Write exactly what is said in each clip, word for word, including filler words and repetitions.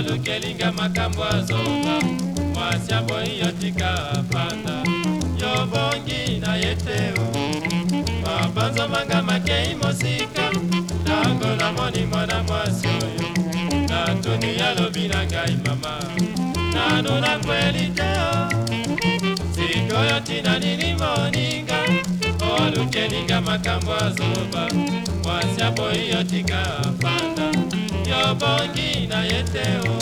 olukelinga makambo azoba mwasi aboyi yotika afanda yobongi na yeteo mabanzo manga makei mosika tango namoni mwana mwasi oyo natuni yalobi na ngai mama nanuna kweli teo sikoyo tina nini moninga olukelinga makambo azoba mwasi aboyi yotika afanda yobongi na yeteo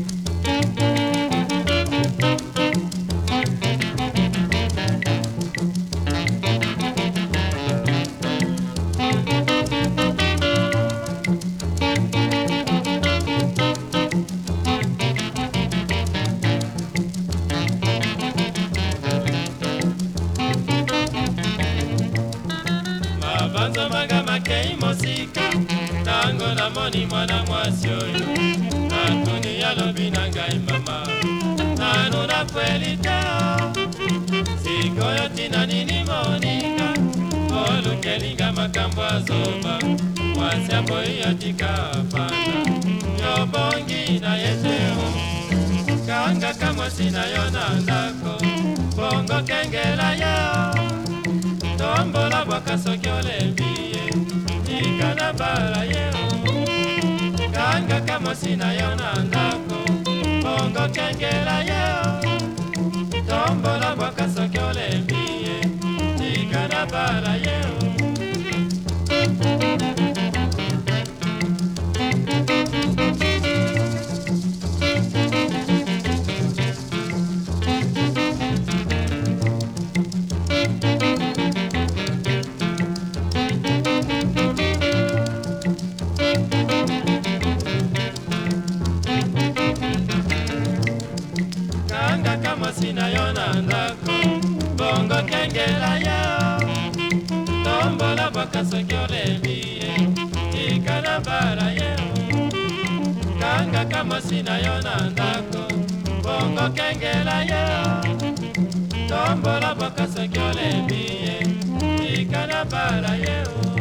mabanzo manga makei mosika tango namoni mwana mwasi oyo natuni yalobi na ngai mama nanuna kweli teo sikoyo tina nini moninga olukelinga makambo azoba mwasi aboyi yotika afanda yobongi na yeteo kanga kamwasi na yo na ndako bongo kengela yo tombola bwaka soki olembi ye ikana bala yeo kanga kamwasi na yo na ndako bongo kengela yeo tombola bwaka soki olembi ye ikana bala yeo mwasi na yo na ndako bongo kengela yo tombola bwaka soki olembi ye ikana bala yeo kangaka mwasi na yo na ndako bongo kengela yo tombola bwaka soki olembi ye ikana bala yeo